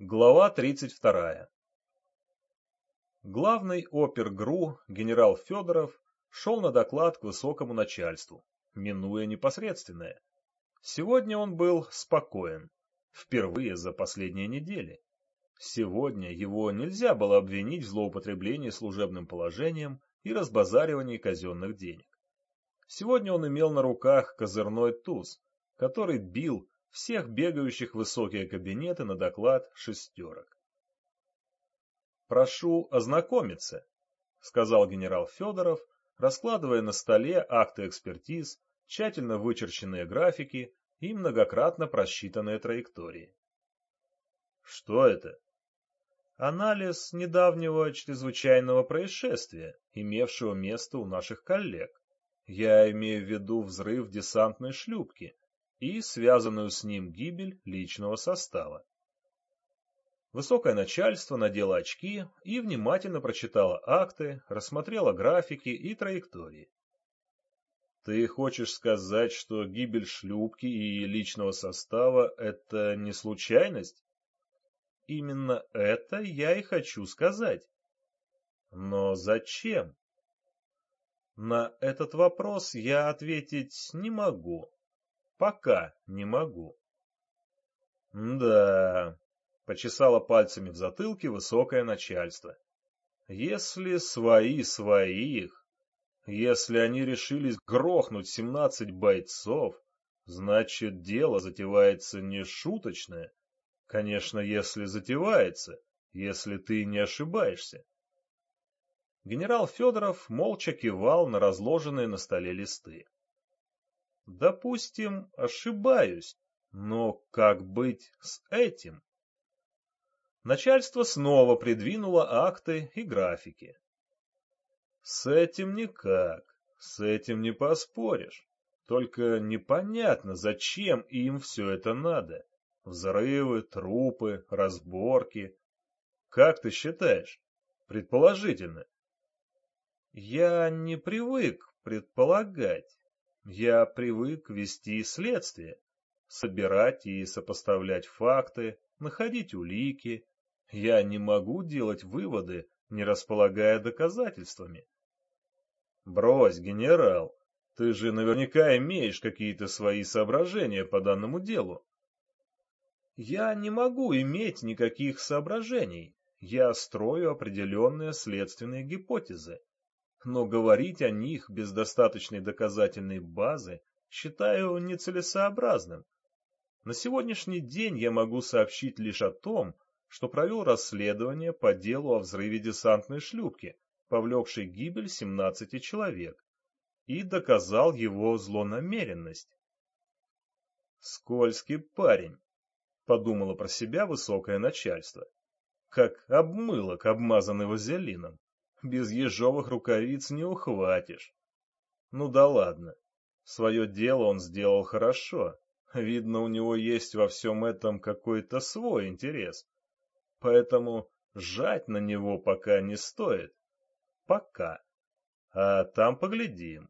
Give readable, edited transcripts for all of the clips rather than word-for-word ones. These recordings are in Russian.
Глава 32. Главный опер-ГРУ генерал Федоров шел на доклад к высокому начальству, минуя непосредственное. Сегодня он был спокоен, впервые за последние недели. Сегодня его нельзя было обвинить в злоупотреблении служебным положением и разбазаривании казенных денег. Сегодня он имел на руках козырной туз, который бил всех бегающих в высокие кабинеты на доклад шестерок. «Прошу ознакомиться», — сказал генерал Федоров, раскладывая на столе акты экспертиз, тщательно вычерченные графики и многократно просчитанные траектории. «Что это?» «Анализ недавнего чрезвычайного происшествия, имевшего место у наших коллег. Я имею в виду взрыв десантной шлюпки и связанную с ним гибель личного состава». Высокое начальство надело очки и внимательно прочитало акты, рассмотрело графики и траектории. «Ты хочешь сказать, что гибель шлюпки и личного состава — это не случайность?» «Именно это я и хочу сказать». «Но зачем?» «На этот вопрос я ответить не могу. Пока не могу». «Да...» — почесало пальцами в затылке высокое начальство. «Если свои своих, если они решились грохнуть 17 бойцов, значит, дело затевается не шуточное. Конечно, если затевается, если ты не ошибаешься». Генерал Федоров молча кивал на разложенные на столе листы. «Допустим, ошибаюсь, но как быть с этим?» Начальство снова придвинуло акты и графики. «С этим никак, с этим не поспоришь. Только непонятно, зачем им все это надо. Взрывы, трупы, разборки. Как ты считаешь? Предположительно». «Я не привык предполагать. Я привык вести следствие, собирать и сопоставлять факты, находить улики. Я не могу делать выводы, не располагая доказательствами». «Брось, генерал, ты же наверняка имеешь какие-то свои соображения по данному делу». «Я не могу иметь никаких соображений. Я строю определенные следственные гипотезы. Но говорить о них без достаточной доказательной базы считаю нецелесообразным. На сегодняшний день я могу сообщить лишь о том, что провел расследование по делу о взрыве десантной шлюпки, повлекшей гибель 17 человек, и доказал его злонамеренность. «Скользкий парень», — подумало про себя высокое начальство, — «как обмылок, обмазанный вазелином. Без ежовых рукавиц не ухватишь». Ну да ладно, свое дело он сделал хорошо. Видно, у него есть во всем этом какой-то свой интерес. Поэтому жать на него пока не стоит. Пока. А там поглядим.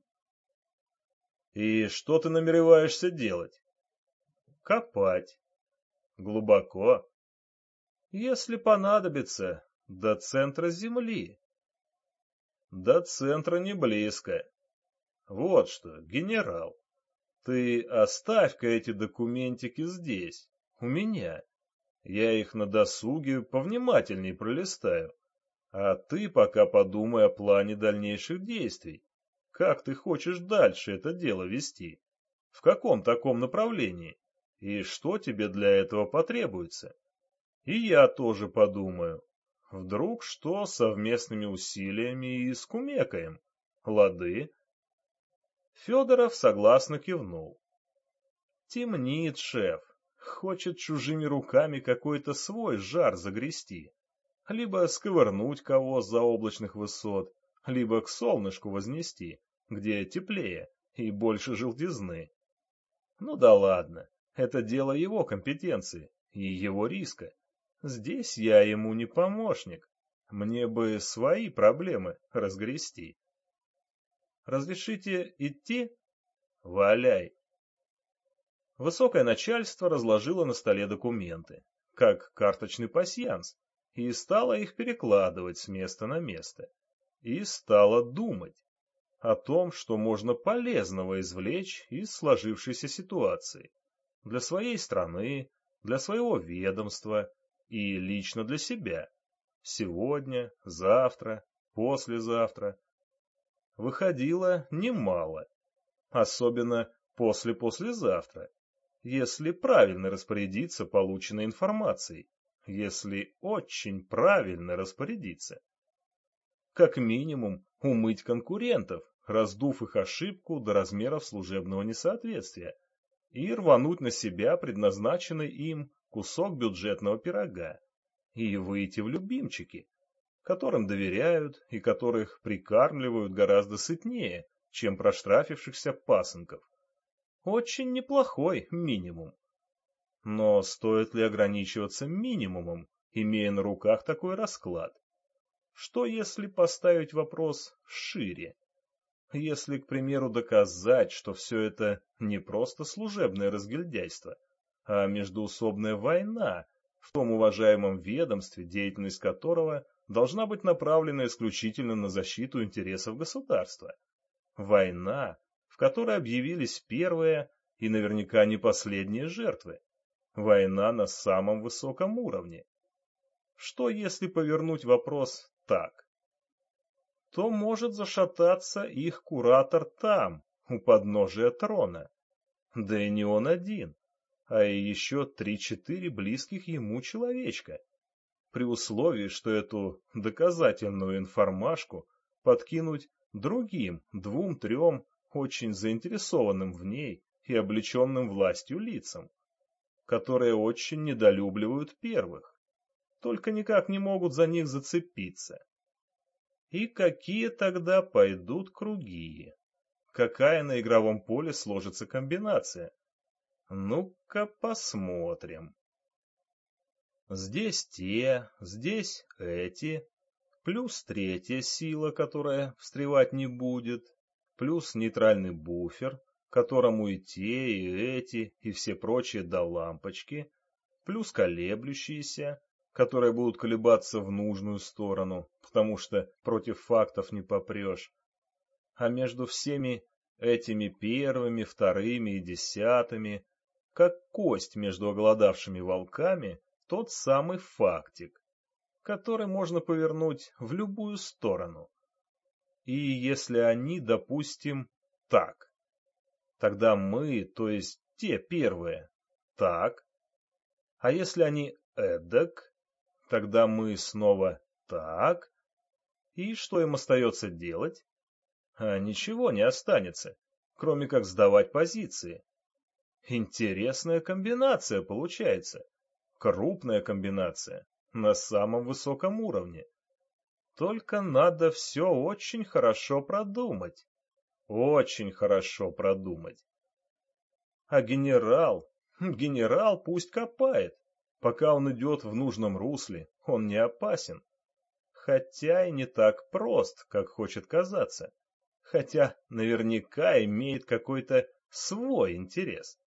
И что ты намереваешься делать? Копать. Глубоко. Если понадобится, до центра земли. До центра не близко. Вот что, генерал, ты оставь-ка эти документики здесь, у меня. Я их на досуге повнимательней пролистаю. А ты пока подумай о плане дальнейших действий. Как ты хочешь дальше это дело вести? В каком таком направлении? И что тебе для этого потребуется? И я тоже подумаю. Вдруг что совместными усилиями и скумекаем? Лады?» Федоров согласно кивнул. «Темнит шеф. Хочет чужими руками какой-то свой жар загрести. Либо сковырнуть кого с заоблачных высот, либо к солнышку вознести, где теплее и больше желтизны. Ну да ладно, это дело его компетенции и его риска. Здесь я ему не помощник. Мне бы свои проблемы разгрести». «Разрешите идти?» «Валяй». Высокое начальство разложило на столе документы. как карточный пасьянс, и стала их перекладывать с места на место. И стала думать о том, что можно полезного извлечь из сложившейся ситуации для своей страны, для своего ведомства и лично для себя, сегодня, завтра, послезавтра. Выходило немало, особенно после-послезавтра, если правильно распорядиться полученной информацией, если очень правильно распорядиться. Как минимум, умыть конкурентов, раздув их ошибку до размеров служебного несоответствия, и рвануть на себя предназначенный им кусок бюджетного пирога, и выйти в любимчики, которым доверяют и которых прикармливают гораздо сытнее, чем проштрафившихся пасынков. Очень неплохой минимум. Но стоит ли ограничиваться минимумом, имея на руках такой расклад? Что если поставить вопрос шире? Если, к примеру, доказать, что все это не просто служебное разгильдяйство, а междоусобная война в том уважаемом ведомстве, деятельность которого должна быть направлена исключительно на защиту интересов государства. Война, в которой объявились первые и наверняка не последние жертвы. Война на самом высоком уровне. Что если повернуть вопрос так? То может зашататься их куратор там, у подножия трона. Да и не он один, а и еще 3-4 близких ему человечка. При условии, что эту доказательную информашку подкинуть другим 2-3 очень заинтересованным в ней и облеченным властью лицам, которые очень недолюбливают первых, только никак не могут за них зацепиться. И какие тогда пойдут круги? Какая на игровом поле сложится комбинация? Ну-ка посмотрим. Здесь те, здесь эти, плюс третья сила, которая встревать не будет, плюс нейтральный буфер, которому и те, и эти, и все прочие до лампочки, плюс колеблющиеся, которые будут колебаться в нужную сторону, потому что против фактов не попрешь. А между всеми этими первыми, вторыми и десятыми, как кость между оголодавшими волками, тот самый фактик, который можно повернуть в любую сторону. И если они, допустим, так, тогда мы, то есть те первые, так, а если они эдак, тогда мы снова так, и что им остается делать? А ничего не останется, кроме как сдавать позиции. Интересная комбинация получается, крупная комбинация, на самом высоком уровне. Только надо все очень хорошо продумать, очень хорошо продумать. А генерал пусть копает, пока он идет в нужном русле, он не опасен. Хотя и не так прост, как хочет казаться. Хотя наверняка имеет какой-то свой интерес.